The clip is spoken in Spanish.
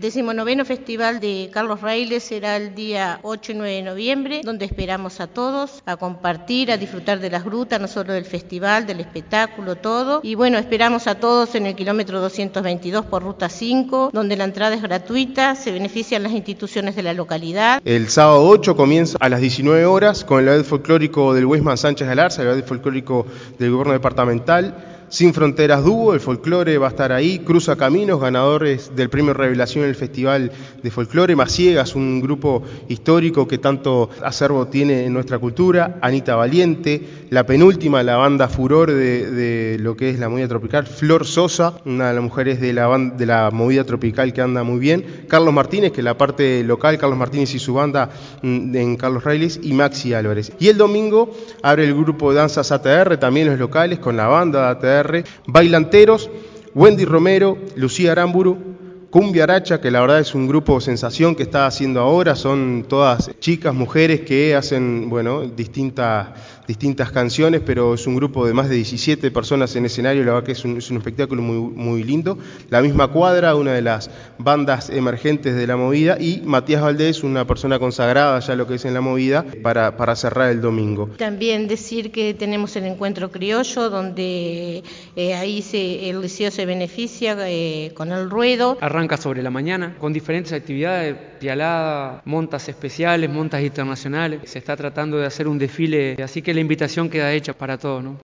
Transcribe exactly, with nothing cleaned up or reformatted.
decimonoveno Festival de Carlos Railes será el día ocho y nueve de noviembre, donde esperamos a todos a compartir, a disfrutar de las grutas, no solo del festival, del espectáculo, todo. Y bueno, esperamos a todos en el kilómetro doscientos veintidós por ruta cinco, donde la entrada es gratuita, se benefician las instituciones de la localidad. El sábado ocho comienza a las diecinueve horas con el ballet folclórico del Westman Sánchez Galarza, el ballet folclórico del gobierno departamental. Sin Fronteras Dúo, el folclore va a estar ahí. Cruza Caminos, ganadores del premio Revelación en el Festival de Folclore. Maciegas, un grupo histórico que tanto acervo tiene en nuestra cultura. Anita Valiente, la penúltima, la banda Furor de, de lo que es la movida tropical. Flor Sosa, una de las mujeres de la, banda, de la movida tropical que anda muy bien. Carlos Martínez, que es la parte local, Carlos Martínez y su banda en Carlos Railes. Y Maxi Álvarez. Y el domingo abre el grupo de danzas A T R, también los locales, con la banda de A T R. Bailanteros, Wendy Romero, Lucía Aramburu, Cumbia Aracha, que la verdad es un grupo sensación que está haciendo ahora, son todas chicas, mujeres que hacen, bueno, distintas, distintas canciones, pero es un grupo de más de diecisiete personas en escenario, la verdad que es un, es un espectáculo muy, muy lindo. La misma Cuadra, una de las bandas emergentes de la movida, y Matías Valdés, una persona consagrada ya lo que es en la movida, para, para cerrar el domingo. También decir que tenemos el encuentro criollo, donde eh, ahí se, el liceo se beneficia eh, con el ruedo. Arranca sobre la mañana con diferentes actividades, pialada, montas especiales, montas internacionales. Se está tratando de hacer un desfile, así que la invitación queda hecha para todos, ¿no?